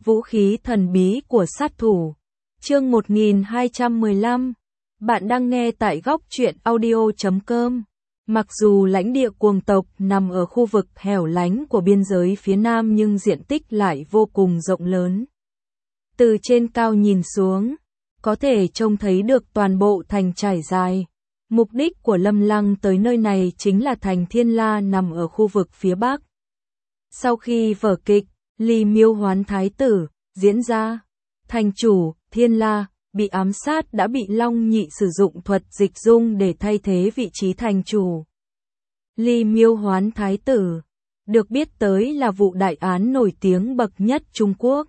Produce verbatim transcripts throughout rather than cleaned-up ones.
Vũ khí thần bí của sát thủ. Chương một nghìn hai trăm mười lăm. Bạn đang nghe tại góc truyện audio chấm com. Mặc dù lãnh địa cuồng tộc nằm ở khu vực hẻo lánh của biên giới phía nam nhưng diện tích lại vô cùng rộng lớn. Từ trên cao nhìn xuống, có thể trông thấy được toàn bộ thành trải dài. Mục đích của Lâm Lăng tới nơi này chính là thành Thiên La nằm ở khu vực phía bắc. Sau khi vở kịch Ly Miêu Hoán Thái Tử diễn ra, thành chủ Thiên La bị ám sát đã bị Long Nhị sử dụng thuật dịch dung để thay thế vị trí thành chủ. Ly Miêu Hoán Thái Tử được biết tới là vụ đại án nổi tiếng bậc nhất Trung Quốc,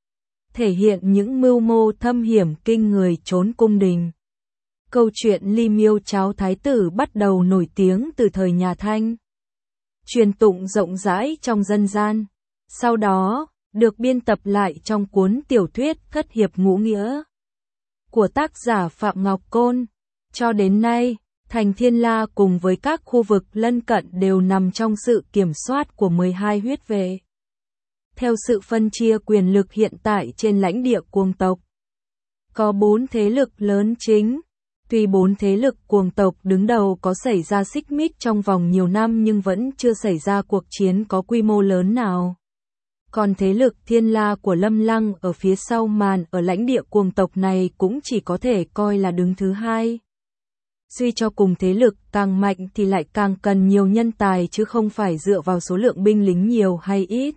thể hiện những mưu mô thâm hiểm kinh người trốn cung đình. Câu chuyện Ly Miêu Cháo Thái Tử bắt đầu nổi tiếng từ thời nhà Thanh, truyền tụng rộng rãi trong dân gian, sau đó được biên tập lại trong cuốn tiểu thuyết Thất Hiệp Ngũ Nghĩa của tác giả Phạm Ngọc Côn. Cho đến nay, thành Thiên La cùng với các khu vực lân cận đều nằm trong sự kiểm soát của mười hai huyết vệ. Theo sự phân chia quyền lực hiện tại trên lãnh địa cuồng tộc, có bốn thế lực lớn chính. Tuy bốn thế lực cuồng tộc đứng đầu có xảy ra xích mích trong vòng nhiều năm nhưng vẫn chưa xảy ra cuộc chiến có quy mô lớn nào. Còn thế lực Thiên La của Lâm Lăng ở phía sau màn ở lãnh địa cuồng tộc này cũng chỉ có thể coi là đứng thứ hai. Suy cho cùng thế lực càng mạnh thì lại càng cần nhiều nhân tài chứ không phải dựa vào số lượng binh lính nhiều hay ít.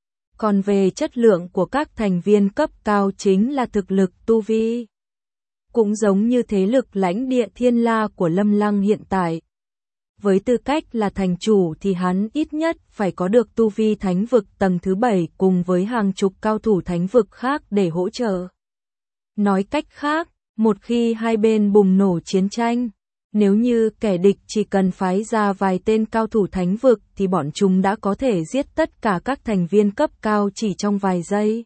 Còn về chất lượng của các thành viên cấp cao chính là thực lực tu vi. Cũng giống như thế lực lãnh địa Thiên La của Lâm Lăng hiện tại. Với tư cách là thành chủ thì hắn ít nhất phải có được tu vi thánh vực tầng thứ bảy cùng với hàng chục cao thủ thánh vực khác để hỗ trợ. Nói cách khác, một khi hai bên bùng nổ chiến tranh, nếu như kẻ địch chỉ cần phái ra vài tên cao thủ thánh vực thì bọn chúng đã có thể giết tất cả các thành viên cấp cao chỉ trong vài giây.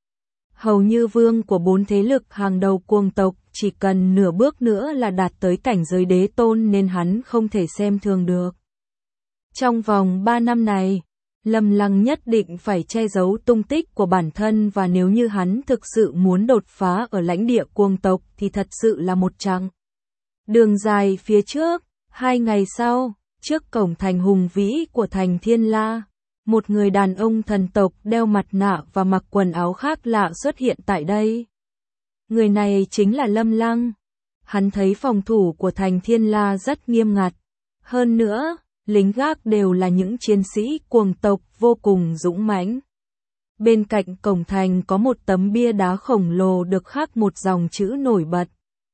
Hầu như vương của bốn thế lực hàng đầu cuồng tộc chỉ cần nửa bước nữa là đạt tới cảnh giới đế tôn nên hắn không thể xem thường được. Trong vòng ba năm này, Lâm Lăng nhất định phải che giấu tung tích của bản thân và nếu như hắn thực sự muốn đột phá ở lãnh địa cuồng tộc thì thật sự là một chặng đường dài phía trước. Hai ngày sau, trước cổng thành hùng vĩ của thành Thiên La, một người đàn ông thần tộc đeo mặt nạ và mặc quần áo khác lạ xuất hiện tại đây. Người này chính là Lâm Lăng. Hắn thấy phòng thủ của thành Thiên La rất nghiêm ngặt. Hơn nữa, lính gác đều là những chiến sĩ cuồng tộc vô cùng dũng mãnh. Bên cạnh cổng thành có một tấm bia đá khổng lồ được khắc một dòng chữ nổi bật.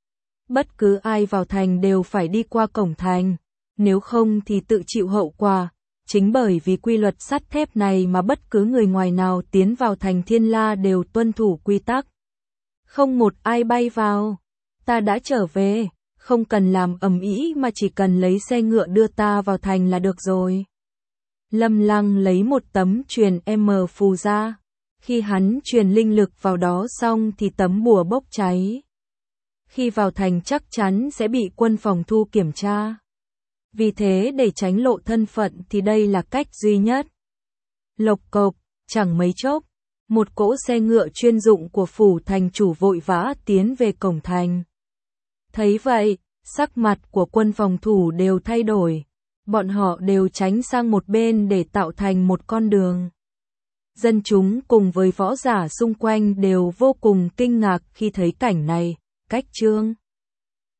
Bất cứ ai vào thành đều phải đi qua cổng thành, nếu không thì tự chịu hậu quả. Chính bởi vì quy luật sắt thép này mà bất cứ người ngoài nào tiến vào thành Thiên La đều tuân thủ quy tắc. Không một ai bay vào. Ta đã trở về, không cần làm ầm ĩ mà chỉ cần lấy xe ngựa đưa ta vào thành là được rồi. Lâm Lăng lấy một tấm truyền M phù ra. Khi hắn truyền linh lực vào đó xong thì tấm bùa bốc cháy. Khi vào thành chắc chắn sẽ bị quân phòng thu kiểm tra. Vì thế để tránh lộ thân phận thì đây là cách duy nhất. Lộc cộc, chẳng mấy chốc, một cỗ xe ngựa chuyên dụng của phủ thành chủ vội vã tiến về cổng thành. Thấy vậy, sắc mặt của quân phòng thủ đều thay đổi. Bọn họ đều tránh sang một bên để tạo thành một con đường. Dân chúng cùng với võ giả xung quanh đều vô cùng kinh ngạc khi thấy cảnh này. Cách chương